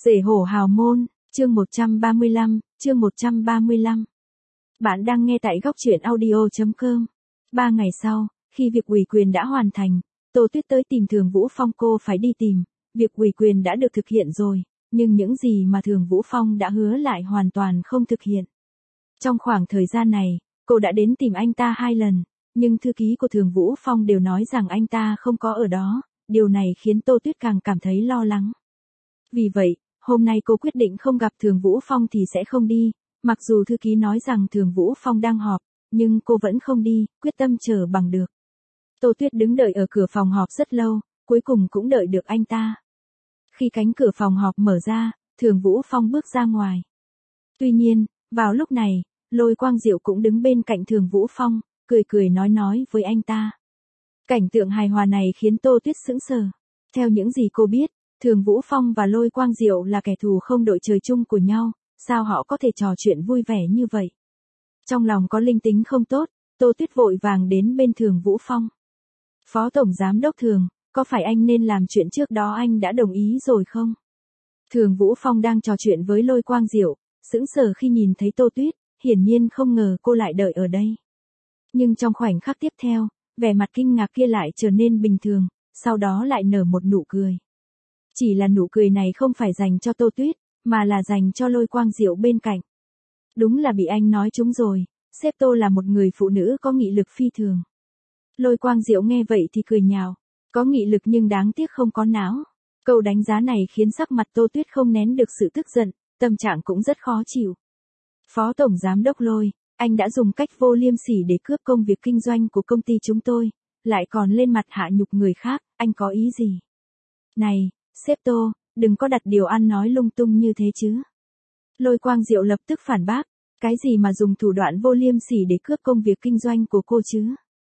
Rể hổ hào môn, chương 135, chương 135. Bạn đang nghe tại góc truyện audio.com. 3 ngày sau, khi việc ủy quyền đã hoàn thành, Tô Tuyết tới tìm Thường Vũ Phong. Cô phải đi tìm, việc ủy quyền đã được thực hiện rồi, nhưng những gì mà Thường Vũ Phong đã hứa lại hoàn toàn không thực hiện. Trong khoảng thời gian này, cô đã đến tìm anh ta 2 lần, nhưng thư ký của Thường Vũ Phong đều nói rằng anh ta không có ở đó, điều này khiến Tô Tuyết càng cảm thấy lo lắng. Vì vậy, hôm nay cô quyết định không gặp Thường Vũ Phong thì sẽ không đi, mặc dù thư ký nói rằng Thường Vũ Phong đang họp, nhưng cô vẫn không đi, quyết tâm chờ bằng được. Tô Tuyết đứng đợi ở cửa phòng họp rất lâu, cuối cùng cũng đợi được anh ta. Khi cánh cửa phòng họp mở ra, Thường Vũ Phong bước ra ngoài. Tuy nhiên, vào lúc này, Lôi Quang Diệu cũng đứng bên cạnh Thường Vũ Phong, cười cười nói với anh ta. Cảnh tượng hài hòa này khiến Tô Tuyết sững sờ. Theo những gì cô biết, Thường Vũ Phong và Lôi Quang Diệu là kẻ thù không đội trời chung của nhau, sao họ có thể trò chuyện vui vẻ như vậy? Trong lòng có linh tính không tốt, Tô Tuyết vội vàng đến bên Thường Vũ Phong. Phó Tổng Giám đốc Thường, có phải anh nên làm chuyện trước đó anh đã đồng ý rồi không? Thường Vũ Phong đang trò chuyện với Lôi Quang Diệu, sững sờ khi nhìn thấy Tô Tuyết, hiển nhiên không ngờ cô lại đợi ở đây. Nhưng trong khoảnh khắc tiếp theo, vẻ mặt kinh ngạc kia lại trở nên bình thường, sau đó lại nở một nụ cười. Chỉ là nụ cười này không phải dành cho Tô Tuyết, mà là dành cho Lôi Quang Diệu bên cạnh. Đúng là bị anh nói trúng rồi, sếp Tô là một người phụ nữ có nghị lực phi thường. Lôi Quang Diệu nghe vậy thì cười nhạo, có nghị lực nhưng đáng tiếc không có não. Câu đánh giá này khiến sắc mặt Tô Tuyết không nén được sự tức giận, tâm trạng cũng rất khó chịu. Phó Tổng Giám đốc Lôi, anh đã dùng cách vô liêm sỉ để cướp công việc kinh doanh của công ty chúng tôi, lại còn lên mặt hạ nhục người khác, anh có ý gì? Này, sếp Tô, đừng có đặt điều ăn nói lung tung như thế chứ. Lôi Quang Diệu lập tức phản bác, cái gì mà dùng thủ đoạn vô liêm sỉ để cướp công việc kinh doanh của cô chứ?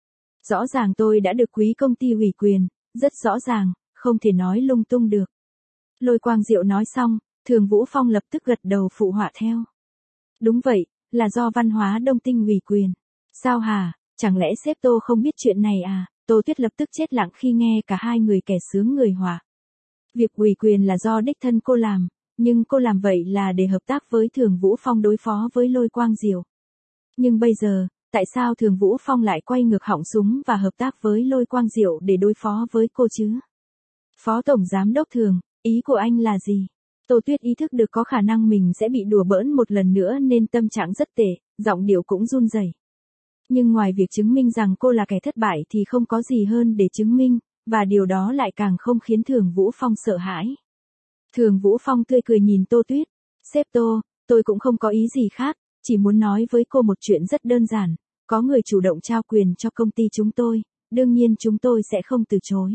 Rõ ràng tôi đã được quý công ty ủy quyền, rất rõ ràng, không thể nói lung tung được. Lôi Quang Diệu nói xong, Thường Vũ Phong lập tức gật đầu phụ họa theo. Đúng vậy, là do Văn hóa Đông Tinh ủy quyền. Sao hả, chẳng lẽ sếp Tô không biết chuyện này à? Tô Tuyết lập tức chết lặng khi nghe cả hai người kẻ sướng người họa. Việc ủy quyền là do đích thân cô làm, nhưng cô làm vậy là để hợp tác với Thường Vũ Phong đối phó với Lôi Quang Diệu. Nhưng bây giờ, tại sao Thường Vũ Phong lại quay ngược họng súng và hợp tác với Lôi Quang Diệu để đối phó với cô chứ? Phó Tổng Giám đốc Thường, ý của anh là gì? Tô Tuyết ý thức được có khả năng mình sẽ bị đùa bỡn một lần nữa nên tâm trạng rất tệ, giọng điệu cũng run rẩy. Nhưng ngoài việc chứng minh rằng cô là kẻ thất bại thì không có gì hơn để chứng minh, và điều đó lại càng không khiến Thường Vũ Phong sợ hãi. Thường Vũ Phong tươi cười nhìn Tô Tuyết. Sếp Tô, tôi cũng không có ý gì khác, chỉ muốn nói với cô một chuyện rất đơn giản. Có người chủ động trao quyền cho công ty chúng tôi, đương nhiên chúng tôi sẽ không từ chối.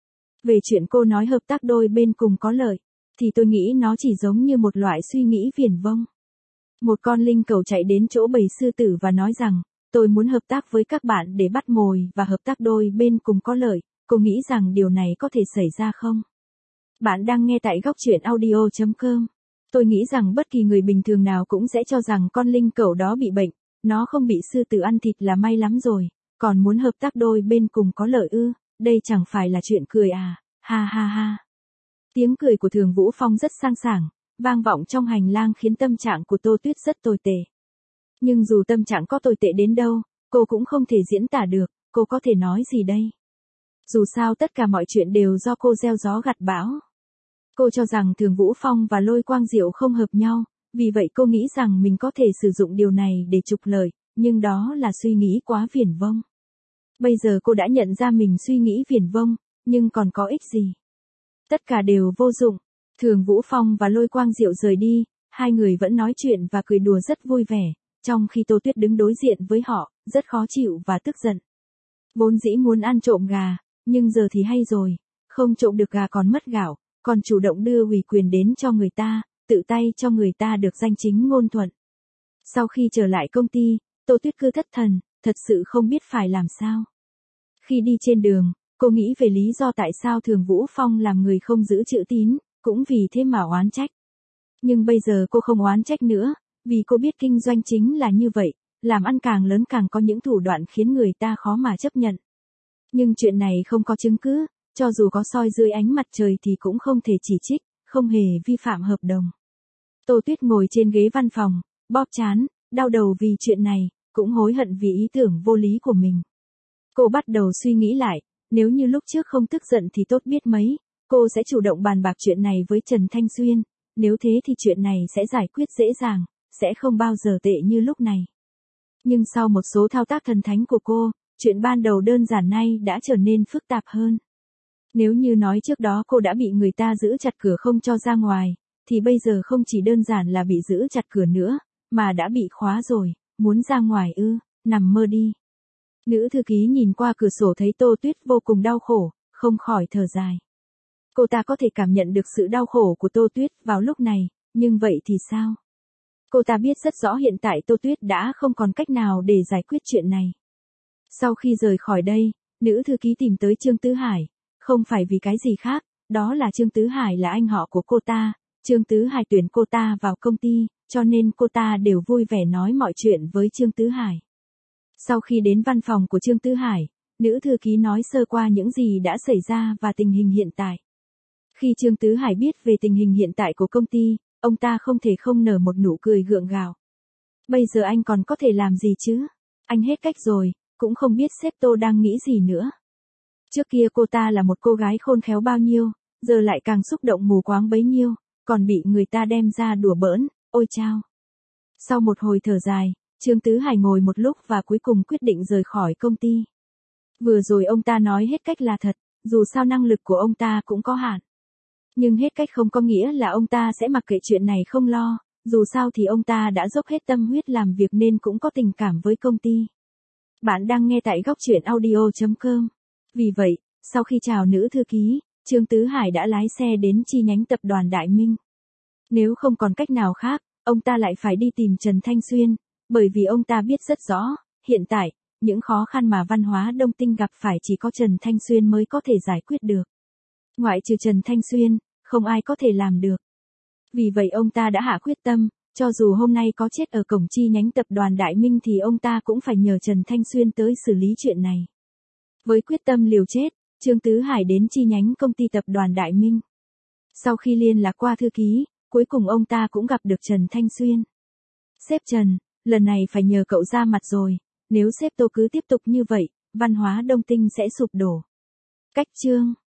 Về chuyện cô nói hợp tác đôi bên cùng có lợi, thì tôi nghĩ nó chỉ giống như một loại suy nghĩ viển vông. Một con linh cẩu chạy đến chỗ bầy sư tử và nói rằng, tôi muốn hợp tác với các bạn để bắt mồi và hợp tác đôi bên cùng có lợi, cô nghĩ rằng điều này có thể xảy ra không? Bạn đang nghe tại góc truyện audio.com. Tôi nghĩ rằng bất kỳ người bình thường nào cũng sẽ cho rằng con linh cẩu đó bị bệnh, nó không bị sư tử ăn thịt là may lắm rồi, còn muốn hợp tác đôi bên cùng có lợi ư, đây chẳng phải là chuyện cười à, ha ha ha. Tiếng cười của Thường Vũ Phong rất sang sảng, vang vọng trong hành lang khiến tâm trạng của Tô Tuyết rất tồi tệ. Nhưng dù tâm trạng có tồi tệ đến đâu, cô cũng không thể diễn tả được, cô có thể nói gì đây? Dù sao tất cả mọi chuyện đều do cô gieo gió gặt bão. Cô cho rằng Thường Vũ Phong và Lôi Quang Diệu không hợp nhau, vì vậy cô nghĩ rằng mình có thể sử dụng điều này để trục lợi, nhưng đó là suy nghĩ quá viển vông. Bây giờ cô đã nhận ra mình suy nghĩ viển vông, nhưng còn có ích gì? Tất cả đều vô dụng. Thường Vũ Phong và Lôi Quang Diệu rời đi, hai người vẫn nói chuyện và cười đùa rất vui vẻ, trong khi Tô Tuyết đứng đối diện với họ, rất khó chịu và tức giận. Vốn dĩ muốn ăn trộm gà, nhưng giờ thì hay rồi, không trộm được gà còn mất gạo, còn chủ động đưa ủy quyền đến cho người ta, tự tay cho người ta được danh chính ngôn thuận. Sau khi trở lại công ty, Tô Tuyết cứ thất thần, thật sự không biết phải làm sao. Khi đi trên đường, cô nghĩ về lý do tại sao Thường Vũ Phong làm người không giữ chữ tín, cũng vì thế mà oán trách. Nhưng bây giờ cô không oán trách nữa, vì cô biết kinh doanh chính là như vậy, làm ăn càng lớn càng có những thủ đoạn khiến người ta khó mà chấp nhận. Nhưng chuyện này không có chứng cứ, cho dù có soi dưới ánh mặt trời thì cũng không thể chỉ trích, không hề vi phạm hợp đồng. Tô Tuyết ngồi trên ghế văn phòng, bóp trán, đau đầu vì chuyện này, cũng hối hận vì ý tưởng vô lý của mình. Cô bắt đầu suy nghĩ lại, nếu như lúc trước không tức giận thì tốt biết mấy, cô sẽ chủ động bàn bạc chuyện này với Trần Thanh Xuyên, nếu thế thì chuyện này sẽ giải quyết dễ dàng, sẽ không bao giờ tệ như lúc này. Nhưng sau một số thao tác thần thánh của cô, chuyện ban đầu đơn giản nay đã trở nên phức tạp hơn. Nếu như nói trước đó cô đã bị người ta giữ chặt cửa không cho ra ngoài, thì bây giờ không chỉ đơn giản là bị giữ chặt cửa nữa, mà đã bị khóa rồi, muốn ra ngoài ư, nằm mơ đi. Nữ thư ký nhìn qua cửa sổ thấy Tô Tuyết vô cùng đau khổ, không khỏi thở dài. Cô ta có thể cảm nhận được sự đau khổ của Tô Tuyết vào lúc này, nhưng vậy thì sao? Cô ta biết rất rõ hiện tại Tô Tuyết đã không còn cách nào để giải quyết chuyện này. Sau khi rời khỏi đây, nữ thư ký tìm tới Trương Tứ Hải, không phải vì cái gì khác, đó là Trương Tứ Hải là anh họ của cô ta, Trương Tứ Hải tuyển cô ta vào công ty, cho nên cô ta đều vui vẻ nói mọi chuyện với Trương Tứ Hải. Sau khi đến văn phòng của Trương Tứ Hải, nữ thư ký nói sơ qua những gì đã xảy ra và tình hình hiện tại. Khi Trương Tứ Hải biết về tình hình hiện tại của công ty, ông ta không thể không nở một nụ cười gượng gạo. Bây giờ anh còn có thể làm gì chứ? Anh hết cách rồi, cũng không biết sếp Tô đang nghĩ gì nữa. Trước kia cô ta là một cô gái khôn khéo bao nhiêu, giờ lại càng xúc động mù quáng bấy nhiêu, còn bị người ta đem ra đùa bỡn, ôi chao. Sau một hồi thở dài, Trương Tứ Hải ngồi một lúc và cuối cùng quyết định rời khỏi công ty. Vừa rồi ông ta nói hết cách là thật, dù sao năng lực của ông ta cũng có hạn. Nhưng hết cách không có nghĩa là ông ta sẽ mặc kệ chuyện này không lo, dù sao thì ông ta đã dốc hết tâm huyết làm việc nên cũng có tình cảm với công ty. Bạn đang nghe tại góc truyện audio.com. Vì vậy, sau khi chào nữ thư ký, Trương Tứ Hải đã lái xe đến chi nhánh tập đoàn Đại Minh. Nếu không còn cách nào khác, ông ta lại phải đi tìm Trần Thanh Xuyên, bởi vì ông ta biết rất rõ, hiện tại, những khó khăn mà văn hóa Đông Tinh gặp phải chỉ có Trần Thanh Xuyên mới có thể giải quyết được. Ngoại trừ Trần Thanh Xuyên, không ai có thể làm được. Vì vậy ông ta đã hạ quyết tâm, cho dù hôm nay có chết ở cổng chi nhánh tập đoàn Đại Minh thì ông ta cũng phải nhờ Trần Thanh Xuyên tới xử lý chuyện này. Với quyết tâm liều chết, Trương Tứ Hải đến chi nhánh công ty tập đoàn Đại Minh. Sau khi liên lạc qua thư ký, cuối cùng ông ta cũng gặp được Trần Thanh Xuyên. Sếp Trần, lần này phải nhờ cậu ra mặt rồi, nếu sếp Tô cứ tiếp tục như vậy, văn hóa Đông Tinh sẽ sụp đổ. Cách chương